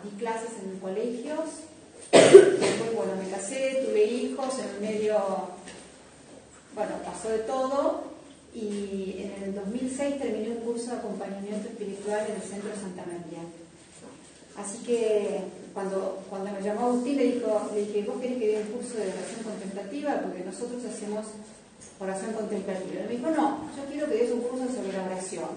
di clases en colegios, después, bueno, me casé, tuve hijos, en medio, bueno, pasó de todo, y en el 2006 terminé un curso de acompañamiento espiritual en el Centro Santa María. Así que cuando me llamó Agustín, le dije, ¿vos querés que dé un curso de oración contemplativa? Porque nosotros hacemos oración contemplativa. Y me dijo, no, yo quiero que des un curso sobre la oración.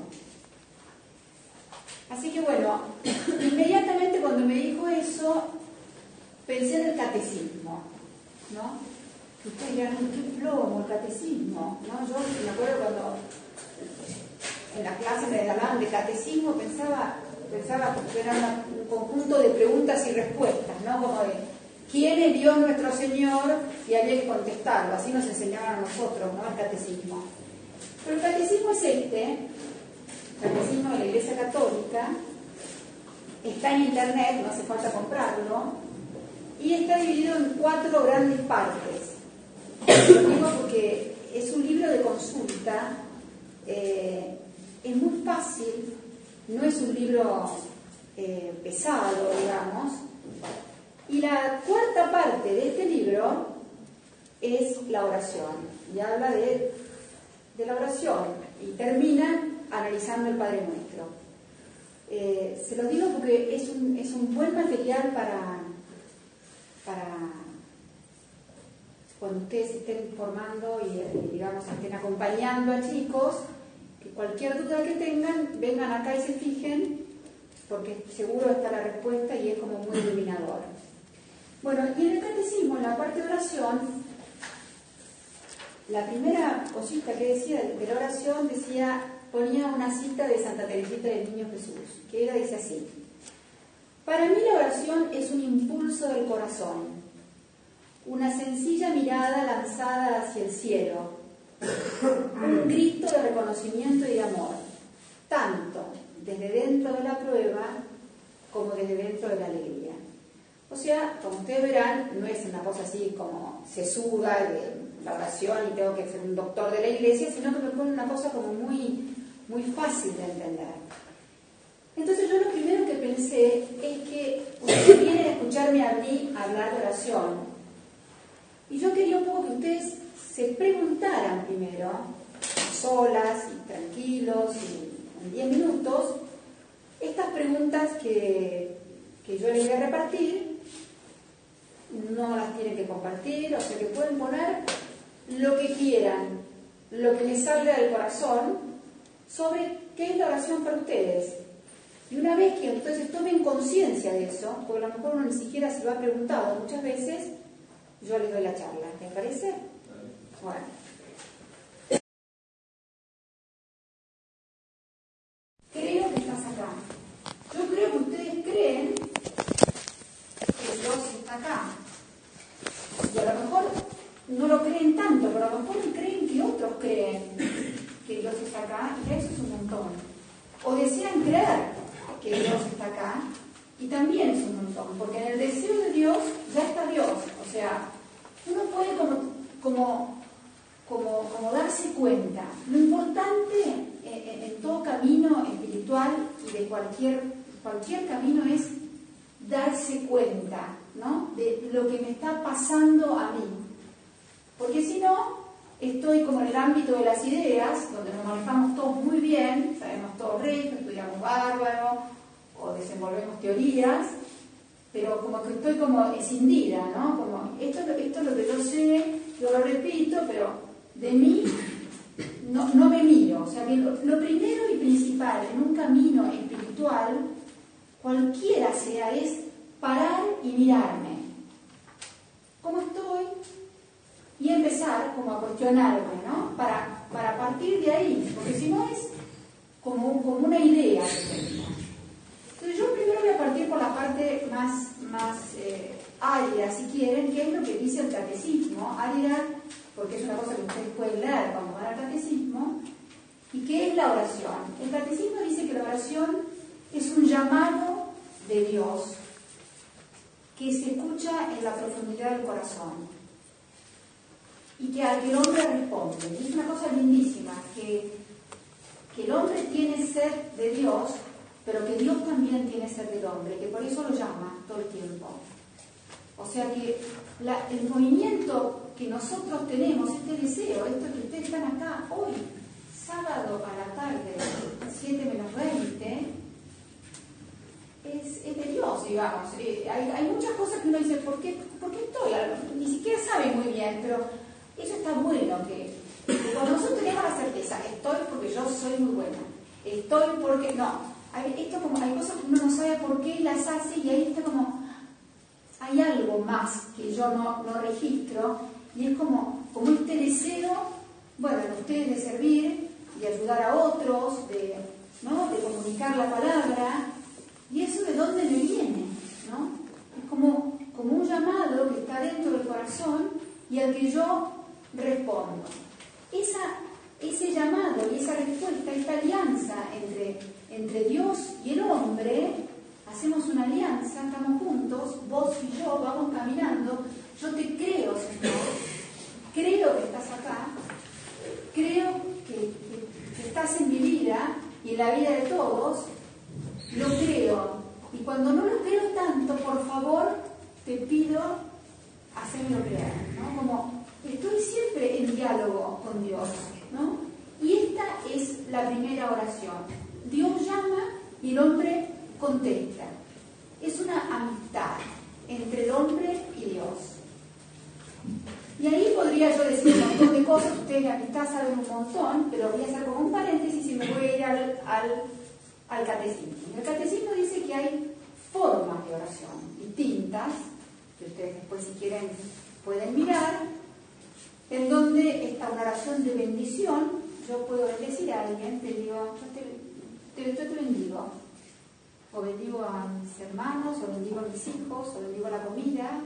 Así que bueno, inmediatamente cuando me dijo eso, pensé en el catecismo, ¿no? Ustedes dirán, qué plomo el catecismo, ¿no? Yo me acuerdo cuando en la clase me hablaban de catecismo, pensaba que era un conjunto de preguntas y respuestas, ¿no? Como de ¿quién es Dios nuestro Señor? Y había que contestarlo, así nos enseñaban a nosotros, ¿no? El catecismo. Pero el catecismo es el catecismo de la Iglesia Católica, está en internet, no hace falta comprarlo, y está dividido en 4 grandes partes. Lo digo porque es un libro de consulta, es muy fácil, no es un libro pesado, digamos, y la 4ª parte de este libro es la oración, y habla de la oración, y termina analizando el Padre Nuestro. Se lo digo porque es un buen material para cuando ustedes estén formando y digamos estén acompañando a chicos, que cualquier duda que tengan, vengan acá y se fijen, porque seguro está la respuesta y es como muy iluminador. Bueno, y en el catecismo, en la parte de oración, la primera cosita que decía de la oración ponía una cita de Santa Teresita del Niño Jesús, que dice así: para mí la oración es un impulso del corazón, una sencilla mirada lanzada hacia el cielo, un grito de reconocimiento y de amor, tanto desde dentro de la prueba como desde dentro de la alegría. O sea, como ustedes verán, no es una cosa así como sesuda de la oración y tengo que ser un doctor de la iglesia, sino que me pone una cosa como muy, muy fácil de entender. Entonces yo lo primero que pensé es que ustedes vienen a escucharme a mí hablar de oración, y yo quería un poco que ustedes se preguntaran primero, solas y tranquilos, y en 10 minutos, estas preguntas que yo les voy a repartir. No las tienen que compartir, o sea que pueden poner lo que quieran, lo que les salga del corazón, sobre qué es la oración para ustedes. Y una vez que entonces tomen conciencia de eso, porque a lo mejor uno ni siquiera se lo ha preguntado muchas veces, yo les doy la charla. ¿Les parece? Bueno. Creo que estás acá. Yo creo que ustedes creen que Dios está acá. Y a lo mejor no lo creen tanto, pero a lo mejor creen que otros creen que Dios está acá, y eso es un montón. O desean creer que Dios está acá, y también es un montón, porque en el deseo de Dios ya está Dios. O sea, uno puede como darse cuenta. Lo importante en todo camino espiritual y de cualquier camino es darse cuenta, ¿no?, de lo que me está pasando a mí. Porque si no, estoy como en el ámbito de las ideas, donde nos manejamos todos muy bien, sabemos todo rico, estudiamos bárbaro, o desenvolvemos teorías, pero como que estoy como escindida, ¿no? Como esto es lo que yo sé, yo lo repito, pero de mí no me miro. O sea, que lo primero y principal en un camino espiritual, cualquiera sea, es parar y mirarme. ¿Cómo estoy? Y empezar como a cuestionarme, ¿no? Para partir de ahí, porque si no es como una idea que tengo. Entonces yo primero voy a partir por la parte más árida, si quieren, que es lo que dice el catecismo. Árida, porque es una cosa que ustedes pueden leer cuando van al catecismo. ¿Y qué es la oración? El catecismo dice que la oración es un llamado de Dios que se escucha en la profundidad del corazón y que al que el hombre responde. Y es una cosa lindísima, que el hombre tiene sed de Dios, pero que Dios también tiene sed del hombre, que por eso lo llama todo el tiempo. O sea que el movimiento que nosotros tenemos, este deseo, esto que ustedes están acá hoy, sábado a la tarde, 7 menos 20, es de Dios, digamos. Hay muchas cosas que uno dice, ¿por qué estoy? Ni siquiera sabe muy bien, pero eso está bueno, que cuando nosotros tenemos la certeza, estoy porque yo soy muy buena, estoy porque no. Hay cosas que uno no sabe por qué las hace y ahí está como, hay algo más que yo no registro y es como este deseo, bueno, de ustedes de servir, de ayudar a otros, de comunicar la palabra. ¿Y eso de dónde me viene? ¿No? Es como un llamado que está dentro del corazón y al que yo respondo. Ese llamado y esa respuesta, esta alianza entre Dios y el hombre, hacemos una alianza, estamos juntos, vos y yo vamos caminando. Yo te creo, Señor, creo que estás acá, creo que estás en mi vida y en la vida de todos. Lo creo, y cuando no lo creo tanto, por favor, te pido, hacérmelo creer, ¿no? Como estoy siempre en diálogo con Dios, ¿no? Y esta es la primera oración. Dios llama y el hombre contesta. Es una amistad entre el hombre y Dios. Y ahí podría yo decir un montón de cosas, ustedes de amistad saben un montón, pero voy a hacer como un paréntesis y me voy a ir al catecismo. El catecismo dice que hay formas de oración distintas, que ustedes después si quieren pueden mirar, en donde está una oración de bendición. Yo puedo bendecir a alguien, te digo, yo te bendigo, o bendigo a mis hermanos, o bendigo a mis hijos, o bendigo la comida,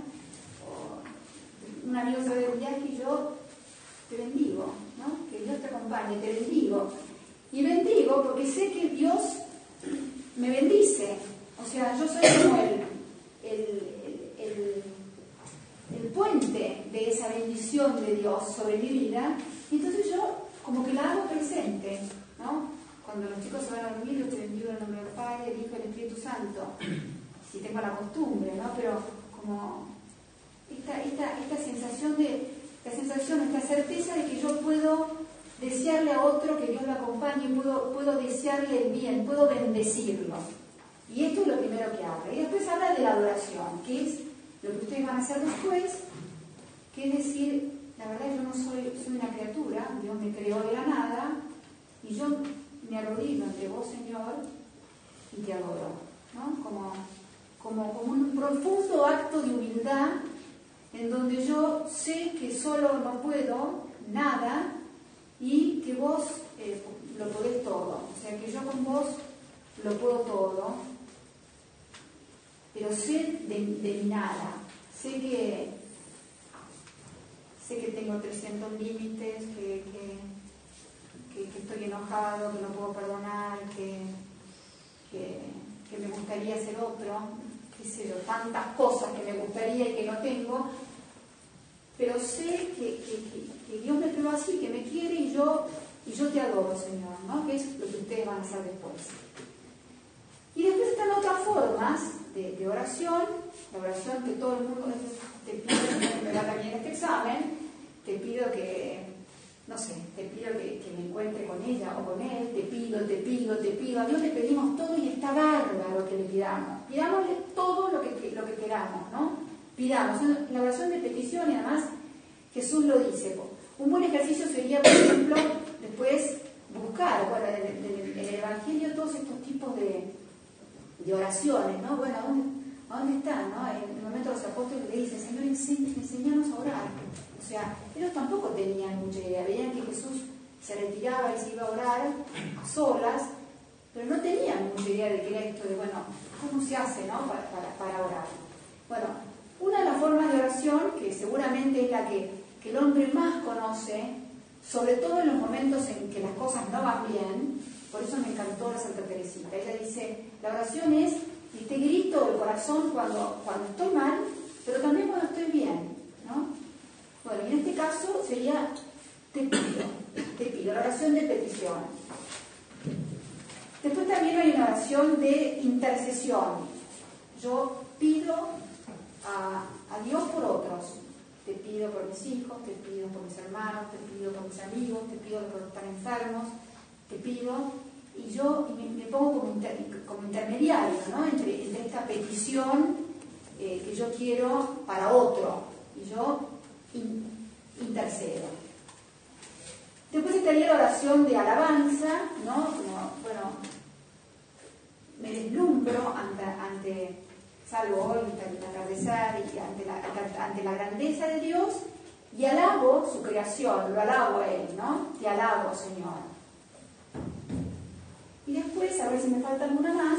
o un amigo se va de viaje y yo te bendigo, ¿no? Que Dios te acompañe, te bendigo. Y bendigo porque sé que Dios me bendice. O sea, yo soy como el puente de esa bendición de Dios sobre mi vida. Y entonces yo como que la hago presente, ¿no? Cuando los chicos se van a dormir, yo te bendigo en el nombre del Padre, del Hijo y del Espíritu Santo. Si tengo la costumbre, ¿no? Pero como esta sensación esta certeza de que yo puedo desearle a otro que Dios lo acompañe, puedo desearle el bien, puedo bendecirlo. Y esto es lo primero que habla. Y después habla de la adoración, que es lo que ustedes van a hacer después, que es decir, la verdad yo no soy una criatura, Dios me creó de la nada, y yo me arrodillo ante vos, Señor, y te adoro, ¿no? Como un profundo acto de humildad, en donde yo sé que solo no puedo nada, y que vos lo podés todo. O sea, que yo con vos lo puedo todo, pero sé de mi nada. Sé que tengo 300 límites, que estoy enojado, que no puedo perdonar, que me gustaría ser otro, qué sé yo, tantas cosas que me gustaría y que no tengo. Pero sé que Dios me creó así, que me quiere y yo te adoro, Señor, ¿no? Que es lo que ustedes van a hacer después. Y después están otras formas de oración, la oración que todo el mundo te pido, que me da también este examen, te pido que me encuentre con ella o con él, te pido, a Dios le pedimos todo y está bárbaro que le pidámosle todo lo que queramos, ¿no? Pidamos, la oración de petición, y además Jesús lo dice. Un buen ejercicio sería, por ejemplo, después buscar, bueno, en el Evangelio todos estos tipos de oraciones, ¿no? Bueno, ¿a dónde están? ¿No? En el momento los apóstoles le dicen, Señor, enséñanos a orar. O sea, ellos tampoco tenían mucha idea, veían que Jesús se retiraba y se iba a orar a solas, pero no tenían mucha idea de qué era esto de, bueno, ¿cómo se hace, no? Para orar. Bueno, una de las formas de oración, que seguramente es la que el hombre más conoce, sobre todo en los momentos en que las cosas no van bien, por eso me encantó la Santa Teresita. Ella dice, la oración es este grito del corazón cuando estoy mal, pero también cuando estoy bien, ¿no? Bueno, y en este caso sería, te pido, la oración de petición. Después también hay una oración de intercesión. Yo pido a Dios por otros. Te pido por mis hijos, te pido por mis hermanos, te pido por mis amigos, te pido por los que están enfermos, te pido, y yo me pongo como intermediario, ¿no? entre esta petición que yo quiero para otro, y yo intercedo. Después estaría la oración de alabanza, ¿no? Como, bueno, me deslumbro ante salvo hoy al atardecer y ante la grandeza de Dios, y alabo su creación, lo alabo a Él, ¿no? Te alabo, Señor. Y después, a ver si me falta alguna más,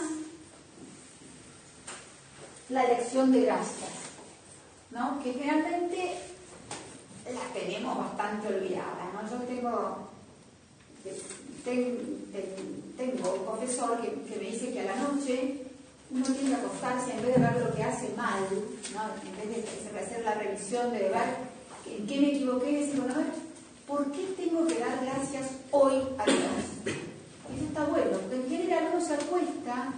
la elección de gracias, ¿no? Que realmente las tenemos bastante olvidadas, ¿no? Yo tengo un profesor que me dice que a la noche uno tiene que acostarse, en vez de ver lo que hace mal, ¿no? En vez de hacer la revisión, de ver en qué me equivoqué, y decir, bueno, a ver, ¿por qué tengo que dar gracias hoy a Dios? Y eso está bueno, porque en general uno se acuesta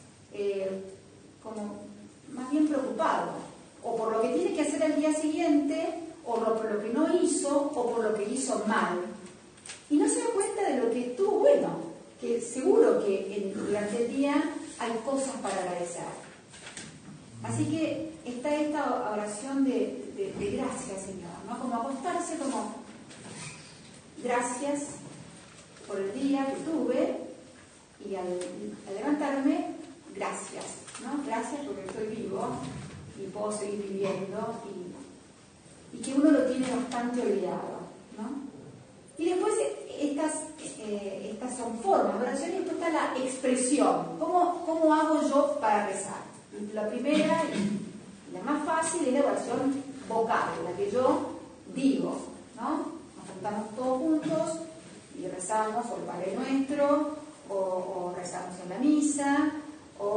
como más bien preocupado, o por lo que tiene que hacer al día siguiente, o por lo que no hizo, o por lo que hizo mal. Y no se da cuenta de lo que estuvo bueno, que seguro que durante el día hay cosas para agradecer. Así que está esta oración de gracias, Señor, ¿no? Como acostarse como gracias por el día que tuve, y al levantarme, gracias, ¿no? Gracias porque estoy vivo y puedo seguir viviendo, y que uno lo tiene bastante olvidado, ¿no? Y después estas son formas de oración, y después está la expresión. ¿Cómo hago yo para rezar? La primera y la más fácil es la oración vocal, la que yo digo, ¿no? Nos juntamos todos juntos y rezamos o el Padre Nuestro, o rezamos en la misa, o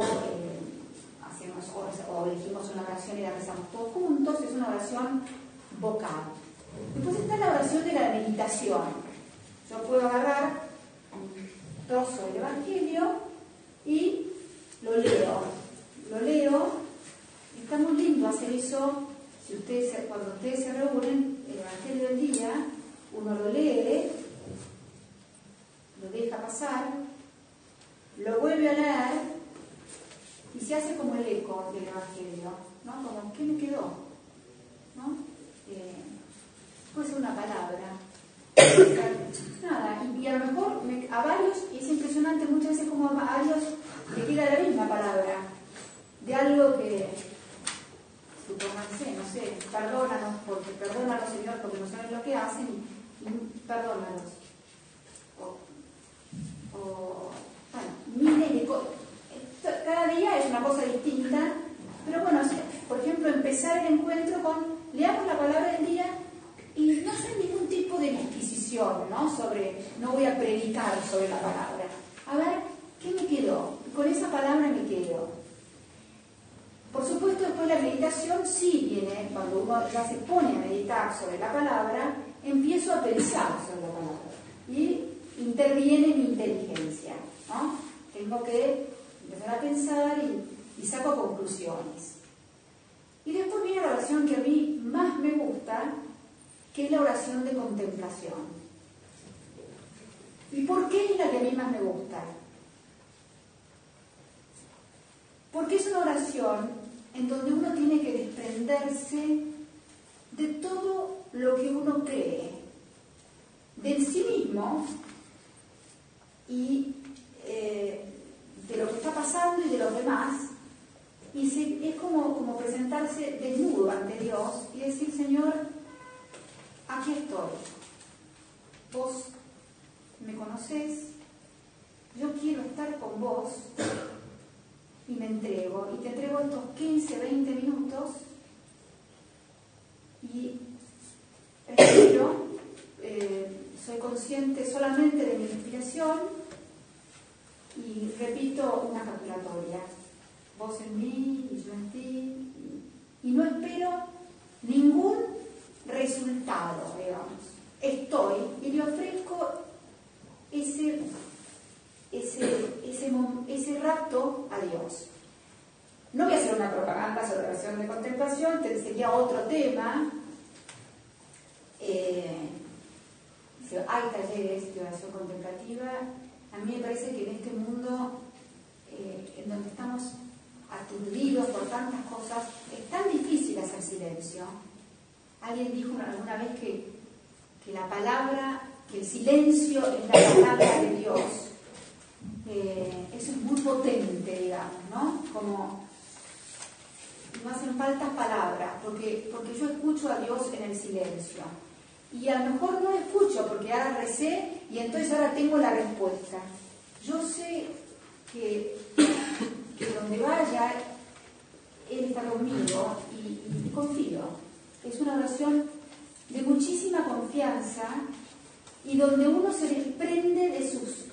elegimos una oración y la rezamos todos juntos. Es una oración vocal. Después está la oración de la meditación. Yo puedo agarrar un trozo del Evangelio y lo leo. Está muy lindo hacer eso. Cuando ustedes se reúnen, el Evangelio del día, uno lo lee, lo deja pasar, lo vuelve a leer y se hace como el eco del Evangelio, ¿no? Como, ¿qué me quedó? ¿No? Puede ser una palabra, nada, y a lo mejor a varios, y es impresionante muchas veces como a varios le queda la misma palabra de algo que, supónganse, no sé, perdónanos, Señor, porque no saben lo que hacen, y perdónanos, bueno, miles de cosas. Cada día es una cosa distinta, pero bueno, por ejemplo, empezar el encuentro con leamos la palabra del día y no hacer ningún tipo de disquisición, ¿no? No voy a predicar sobre la palabra. A ver, ¿qué me quedó? Con esa palabra me quedo. Por supuesto, después la meditación sí viene, cuando uno ya se pone a meditar sobre la palabra, empiezo a pensar sobre la palabra y interviene mi inteligencia, ¿no? Tengo que empezar a pensar y saco conclusiones. Y después viene la oración que a mí más me gusta, que es la oración de contemplación. ¿Y por qué es la que a mí más me gusta? Porque es una oración en donde uno tiene que desprenderse de todo lo que uno cree, de sí mismo y de lo que está pasando y de los demás, y es como presentarse desnudo ante Dios y decir, Señor, aquí estoy, vos me conocés, yo quiero estar con vos, y me entrego, y te entrego estos 15, 20 minutos, y respiro, soy consciente solamente de mi respiración, y repito una ejaculatoria, vos en mí y yo en ti, y no espero ningún resultado, digamos. Estoy y le ofrezco esa ese rato a Dios. No voy a hacer una propaganda sobre oración de contemplación, sería otro tema. Hay talleres de oración contemplativa. A mí me parece que en este mundo en donde estamos aturdidos por tantas cosas, es tan difícil hacer silencio. Alguien dijo alguna vez que la palabra, que el silencio es la palabra de Dios. Eso es muy potente, digamos, ¿no? Como no hacen faltas palabras, porque yo escucho a Dios en el silencio. Y a lo mejor no escucho porque ahora recé y entonces ahora tengo la respuesta. Yo sé que donde vaya, Él está conmigo y confío. Es una oración de muchísima confianza y donde uno se desprende de sus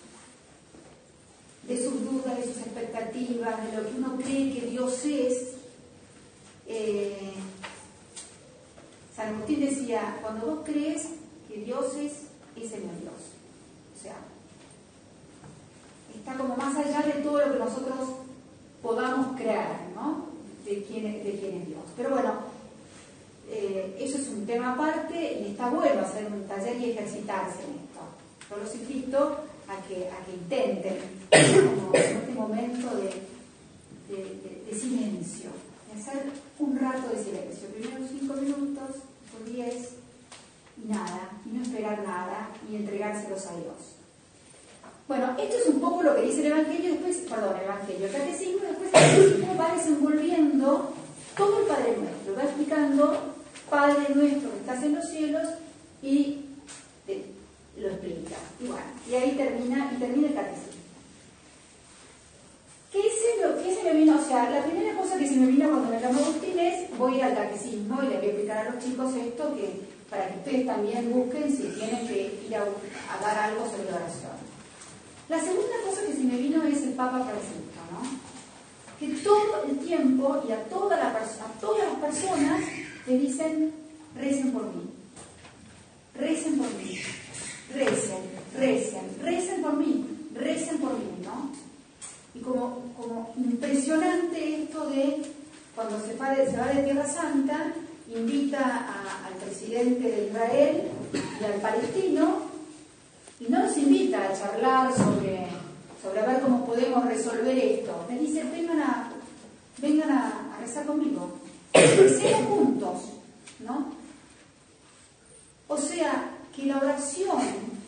dudas, de sus expectativas, de lo que uno cree que Dios es. San Agustín decía, cuando vos crees que Dios es el Dios. O sea, está como más allá de todo lo que nosotros podamos creer, ¿no? De quién es Dios. Pero bueno, eso es un tema aparte y está bueno hacer un taller y ejercitarse en esto. Yo los invito a que intenten como en este momento de silencio, de hacer un rato de silencio, primero 5 minutos, después 10 y nada, y no esperar nada y entregárselos a Dios. Bueno, esto es un poco lo que dice el Evangelio, el Catecismo, después el Catecismo va desenvolviendo todo el Padre Nuestro, va explicando Padre Nuestro que estás en los cielos y lo explica. Y bueno, y ahí termina el Catecismo. ¿Qué se me vino? O sea, la primera cosa que se me vino cuando me llamó Agustín es, voy a ir al Catecismo y le voy a explicar a los chicos esto, para que ustedes también busquen si tienen que ir a dar algo sobre la oración. La segunda cosa que se me vino es el Papa Francisco, ¿no? Que todo el tiempo y a todas las personas le dicen, recen por mí, recen por mí, recen por mí, ¿no? Y como impresionante esto de cuando se va de Tierra Santa, invita al presidente de Israel y al palestino, y no nos invita a charlar sobre ver cómo podemos resolver esto. Me dice, vengan a rezar conmigo, recemos juntos, ¿no? O sea, que la oración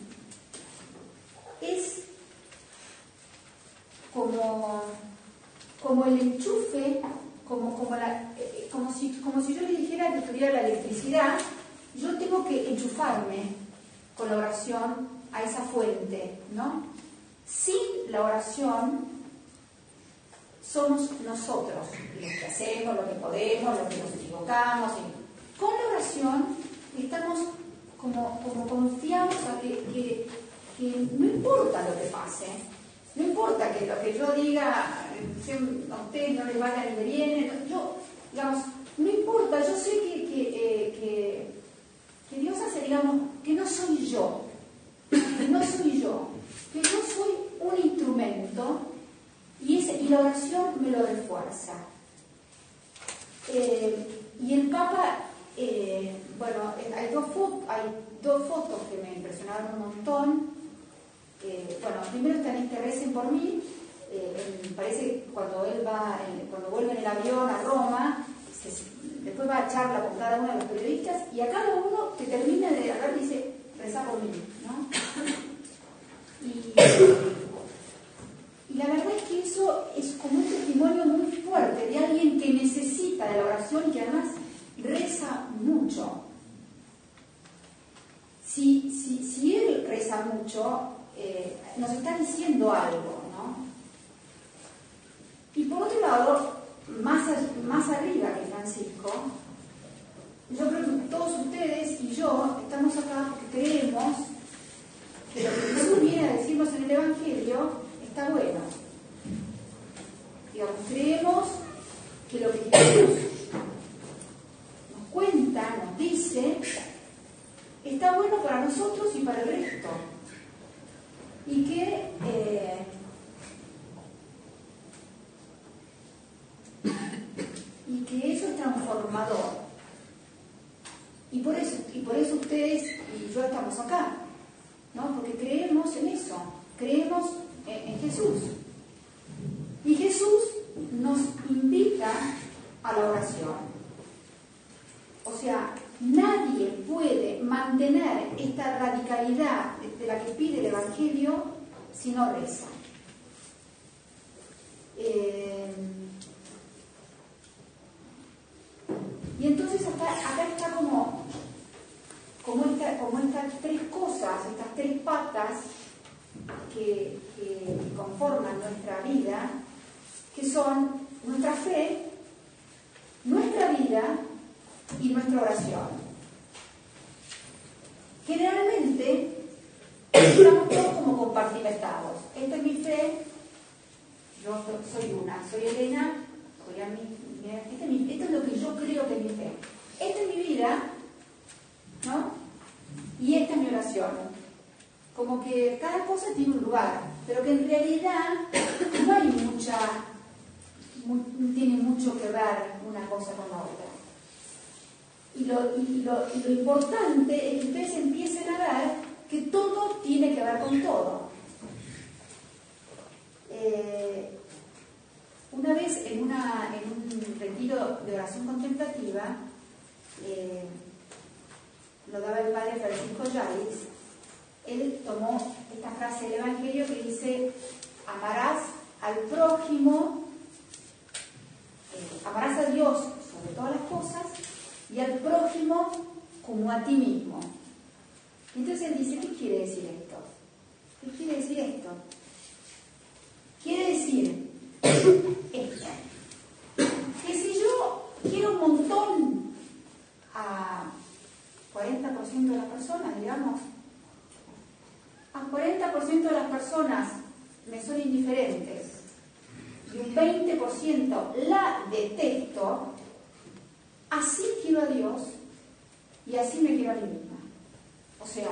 es como el enchufe, como si yo le dijera que tuviera la electricidad. Yo tengo que enchufarme con la oración a esa fuente, ¿no? Sin la oración somos nosotros los que hacemos, lo que podemos, lo que nos equivocamos. Con la oración estamos como confiamos a que no importa lo que pase, no importa que lo que yo diga a ustedes no les vaya ni le viene, no importa, yo sé que Dios hace, que no soy yo, que yo soy un instrumento y la oración me lo refuerza. Y el Papa, hay dos fotos que me impresionaron un montón. Primero está en recen por mí. Parece que cuando vuelve en el avión a Roma, después va a charla con cada uno de los periodistas y a cada uno que termina de hablar dice, rezá por mí, ¿no? Y la verdad es que eso es como un testimonio muy fuerte de alguien que necesita de la oración y que además reza mucho. Si él reza mucho, nos está diciendo algo, ¿no? Y por otro lado, más arriba que Francisco, yo creo que todos ustedes y yo estamos acá porque creemos que lo que Jesús viene a decirnos en el Evangelio está bueno. Creemos que lo que Jesús nos cuenta, nos dice, está bueno para nosotros y para el resto. Y que transformador. Y por eso ustedes y yo estamos acá, ¿no? Porque creemos en eso, creemos en Jesús. Y Jesús nos invita a la oración. O sea, nadie puede mantener esta radicalidad de la que pide el Evangelio si no reza. Y entonces acá está como estas tres cosas, estas tres patas que conforman nuestra vida, que son nuestra fe, nuestra vida y nuestra oración. Generalmente estamos todos como compartimentados. Esta es mi fe, yo soy Elena, esto es lo que yo creo que es mi fe. Esta es mi vida, ¿no? Y esta es mi oración. Como que cada cosa tiene un lugar, pero que en realidad no hay tiene mucho que ver una cosa con la otra. Y lo importante es que ustedes empiecen a ver que todo tiene que ver con todo. Una vez en un retiro de oración contemplativa, lo daba el padre Francisco Yáñez. Él tomó esta frase del Evangelio que dice: amarás al prójimo, amarás a Dios sobre todas las cosas y al prójimo como a ti mismo. Entonces él dice: ¿qué quiere decir esto? ¿Qué quiere decir esto? Quiere decir esto: que si yo quiero un montón a 40% de las personas, digamos, a 40% de las personas me son indiferentes y un 20% la detesto, así quiero a Dios y así me quiero a mí misma. O sea,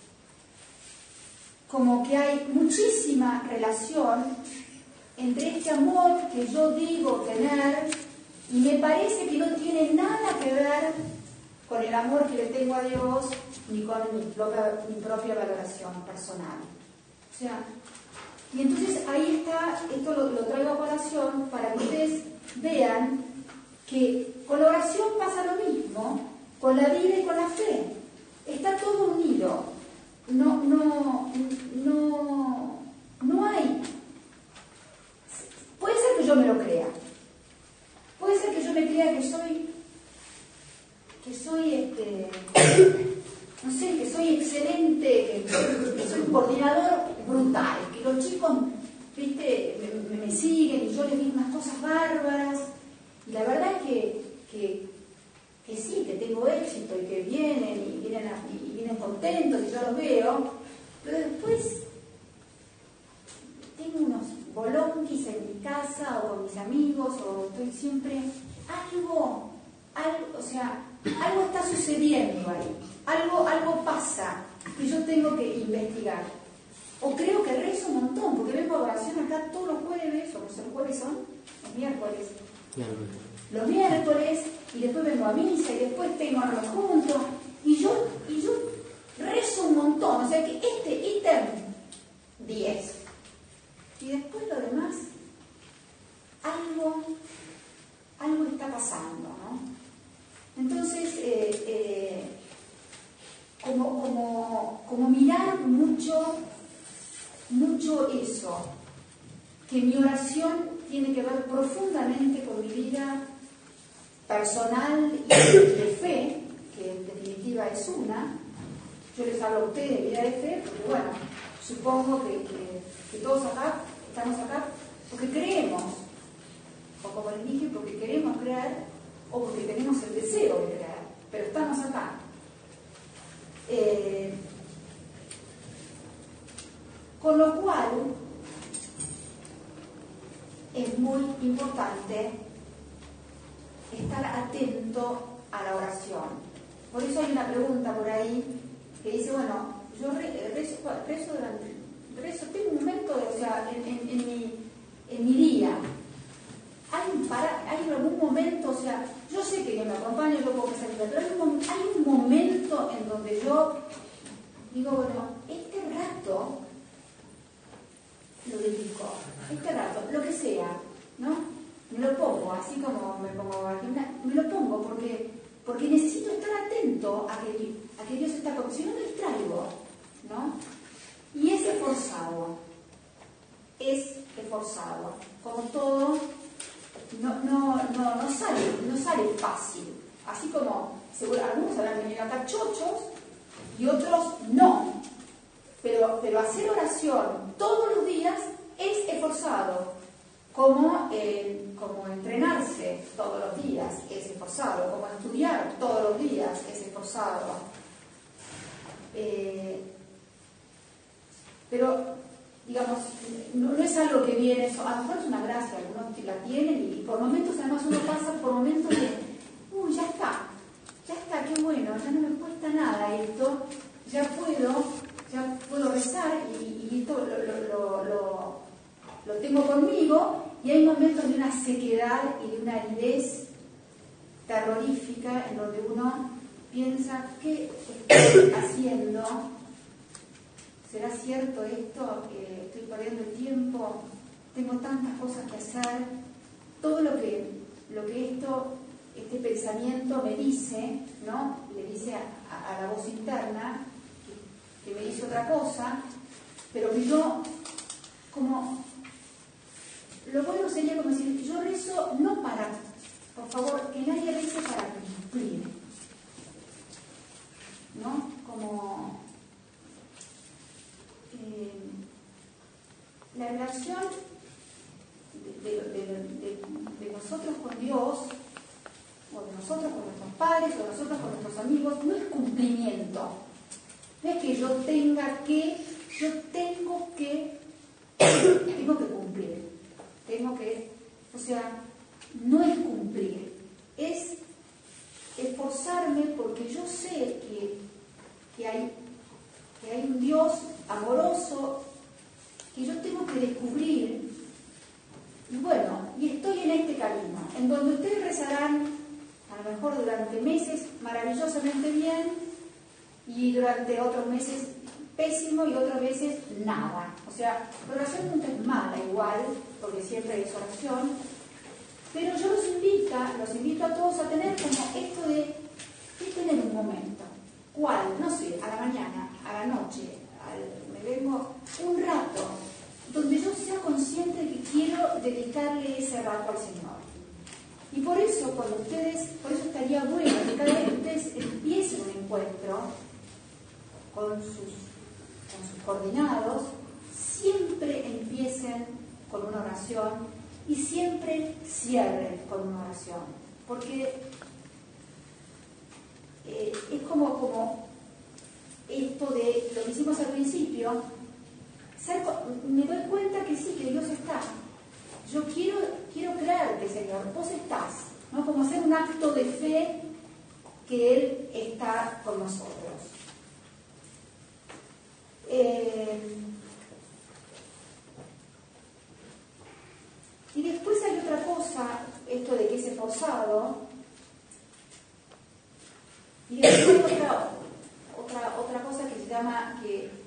como que hay muchísima relación entre este amor que yo digo tener y me parece que no tiene nada que ver con el amor que le tengo a Dios ni con mi propia valoración personal. O sea, y entonces ahí está, esto lo traigo a colación para que ustedes vean que con la oración pasa lo mismo, con la vida y con la fe. Está todo unido. No hay. Puede ser que yo me lo crea. Puede ser que yo me crea que soy no sé, que soy excelente, que soy un coordinador brutal, que los chicos, viste, me siguen y yo les digo unas cosas bárbaras. Y la verdad es que sí, que tengo éxito y que vienen contentos y yo los veo, pero después tengo unos bolonquis en mi casa o con mis amigos, o estoy siempre algo, o sea, algo está sucediendo ahí, algo pasa y yo tengo que investigar. O creo que rezo un montón, porque vengo a oración acá todos los jueves, o los jueves son los miércoles. Los miércoles, y después vengo a misa, y después tengo a los juntos, y yo rezo un montón, o sea que este ítem 10. Y después lo demás, algo está pasando, ¿no? Entonces, como mirar mucho eso, que mi oración tiene que ver profundamente con mi vida personal y de fe, que en definitiva es una. Yo les hablo a ustedes de vida de fe, porque bueno, supongo que todos acá estamos acá porque creemos, o como les dije, porque queremos creer, o porque tenemos el deseo de creer, pero estamos acá. Con lo cual es muy importante estar atento a la oración. Por eso hay una pregunta por ahí que dice, bueno, yo rezo, tengo un momento, o sea, en mi día, hay hay algún momento, o sea, yo sé que Dios me acompaña, yo puedo pensar, pero hay un momento en donde yo digo, bueno, este rato lo dedico, este rato, lo que sea, ¿no? Me lo pongo, así como me pongo al gimnasio, me lo pongo porque necesito estar atento a que Dios está conmigo, si no me distraigo, ¿no? Y es esforzado, como todo, no sale fácil, así como seguro, algunos habrán venido acá chochos y otros no, pero hacer oración todos los días es esforzado, como entrenarse todos los días es esforzado, como estudiar todos los días es esforzado. Pero, digamos, no es algo que viene, a lo mejor es una gracia, algunos la tienen y por momentos además uno pasa por momentos de, ya está, qué bueno, ya no me cuesta nada esto, ya puedo rezar y esto lo tengo conmigo, y hay momentos de una sequedad y de una aridez terrorífica en donde uno piensa, ¿qué estoy haciendo? ¿Será cierto esto? Estoy perdiendo el tiempo, tengo tantas cosas que hacer, todo lo que este pensamiento me dice, ¿no? Le dice a la voz interna que me dice otra cosa, pero que yo, como, lo bueno sería como decir, yo rezo no para, por favor, que nadie rece para cumplir, ¿no? Como la relación de nosotros con Dios, o de nosotros con nuestros padres, o de nosotros con nuestros amigos, no es cumplimiento. No es que yo tengo que cumplir. O sea, no es cumplir, es esforzarme porque yo sé que hay un Dios amoroso que yo tengo que descubrir. Y bueno, y estoy en este camino, en donde ustedes rezarán, a lo mejor durante meses maravillosamente bien, y durante otros meses pésimo, y otras veces nada. O sea, la oración nunca es mala igual, porque siempre es oración, pero yo los invito a todos a tener como esto de tener un momento. ¿Cuál? No sé, a la mañana, a la noche, me vengo un rato, donde yo sea consciente de que quiero dedicarle ese rato al Señor. Y por eso estaría bueno que cada vez que ustedes empiecen un encuentro con sus coordinados, siempre empiecen con una oración y siempre cierren con una oración. Porque es como esto de lo que hicimos al principio, me doy cuenta que sí, que Dios está. Yo quiero creerte, Señor, vos estás, ¿no? Como hacer un acto de fe que Él está con nosotros. Y después hay otra cosa, esto de que es esforzado, y después otra cosa que se llama,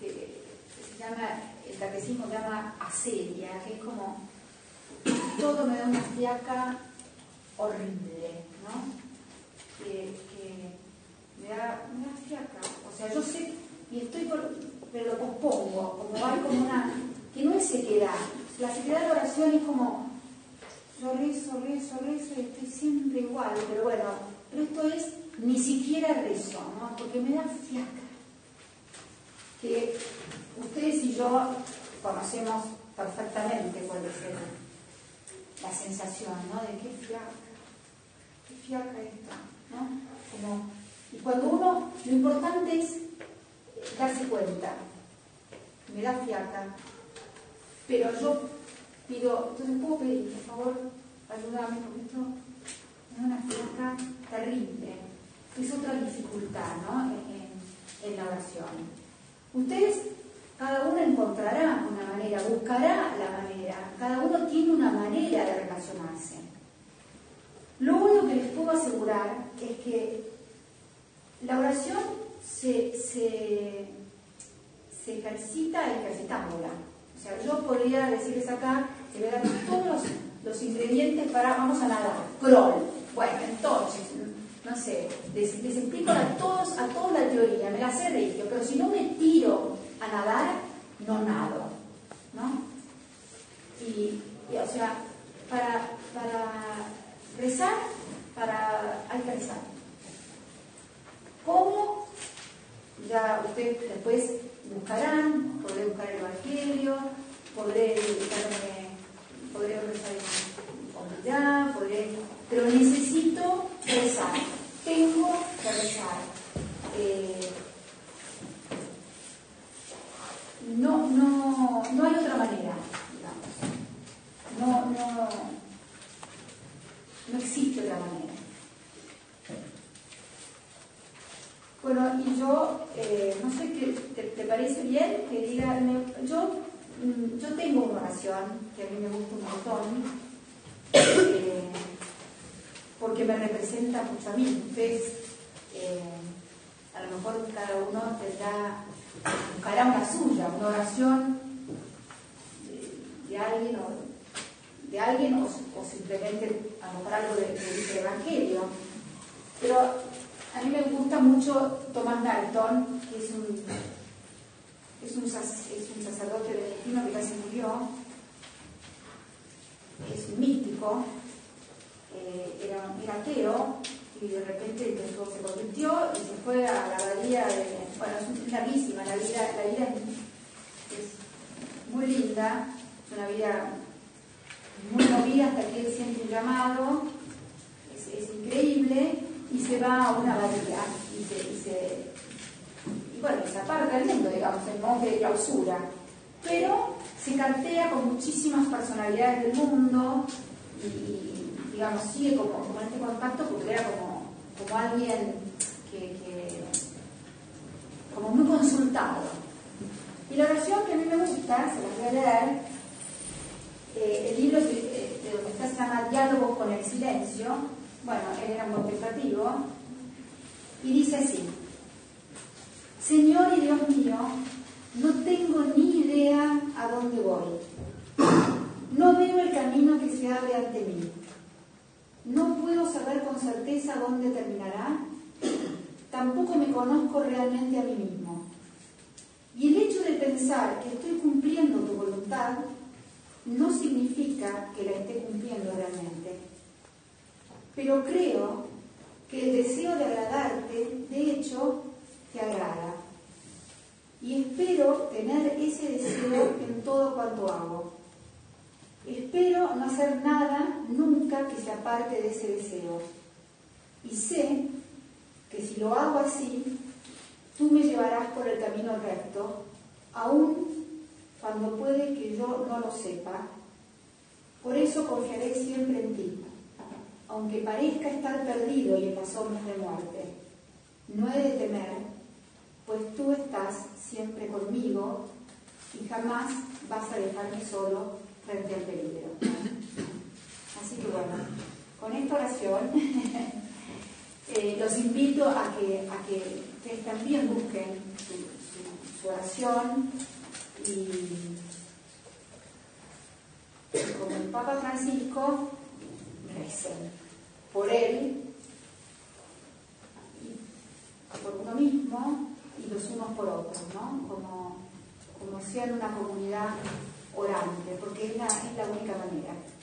el catecismo llama asedia, que es como, todo me da una fiaca horrible, ¿no? Que me da fiaca, o sea, yo sé, y pero lo pospongo, como hay como que no es sequedad. La sequedad de la oración es como, yo rezo y estoy siempre igual, pero esto es ni siquiera rezo, ¿no? Porque me da fiaca. Que ustedes y yo conocemos perfectamente cuál es la sensación, ¿no? De qué fiaca está, ¿no? Y cuando lo importante es darse cuenta, me da fiaca, pero yo pido, entonces puedo pedir, por favor, ayúdame, porque esto me da una fiaca terrible. Es otra dificultad, ¿no? En la oración. Ustedes, cada uno encontrará una manera, buscará la manera, cada uno tiene una manera de relacionarse. puedo asegurar es que la oración se ejercita ejercitándola. O sea, yo podría decirles acá que voy a dar todos los ingredientes para, vamos a nadar, crawl. Bueno, entonces, no sé, les explico a todos la teoría, me la sé regio, pero si no me tiro a nadar, no nado, ¿no? Y o sea, para rezar, hay que rezar. ¿Cómo? Ya ustedes después buscarán, podré buscar el Evangelio, podré rezar en comunidad, pero necesito rezar, tengo que rezar. No hay otra manera, digamos. No existe otra manera. Bueno, y yo, no sé, ¿te parece bien que diga? Yo tengo una oración que a mí me gusta un montón, porque me representa mucho a mí. Ustedes, a lo mejor cada uno buscará una suya, una oración de alguien o simplemente a lo mejor algo del Evangelio. Pero a mí me gusta mucho Thomas Merton, que es un sacerdote benedictino que casi murió, es un místico, era ateo y de repente se convirtió y se fue a la abadía bueno, es larguísima, la vida es muy linda, es una vida muy movida hasta que él siente un llamado, es increíble, y se va a una abadía y bueno, se aparta del mundo, digamos, en monje de clausura, pero se cartea con muchísimas personalidades del mundo y digamos, sigue como en este contacto porque era como alguien que como muy consultado. Y la oración que a mí me gusta, se las voy a leer, el libro de donde está se llama Diálogos con el Silencio. Bueno, él era muy contemplativo y dice así: Señor y Dios mío, no tengo ni idea a dónde voy. No veo el camino que se abre ante mí. No puedo saber con certeza dónde terminará. Tampoco me conozco realmente a mí mismo. Y el hecho de pensar que estoy cumpliendo tu voluntad no significa que la esté cumpliendo realmente. Pero creo que el deseo de agradarte, de hecho, te agrada. Y espero tener ese deseo en todo cuanto hago. Espero no hacer nada nunca que se aparte de ese deseo. Y sé que si lo hago así, tú me llevarás por el camino recto, aun cuando puede que yo no lo sepa. Por eso confiaré siempre en ti, aunque parezca estar perdido y en las sombras de muerte. No he de temer, pues tú estás siempre conmigo y jamás vas a dejarme solo frente al peligro. Así que bueno, con esta oración los invito a que ustedes también busquen su oración y como el Papa Francisco, recen por él y por uno mismo y los unos por otros, ¿no? Como sean una comunidad orante, porque es la única manera.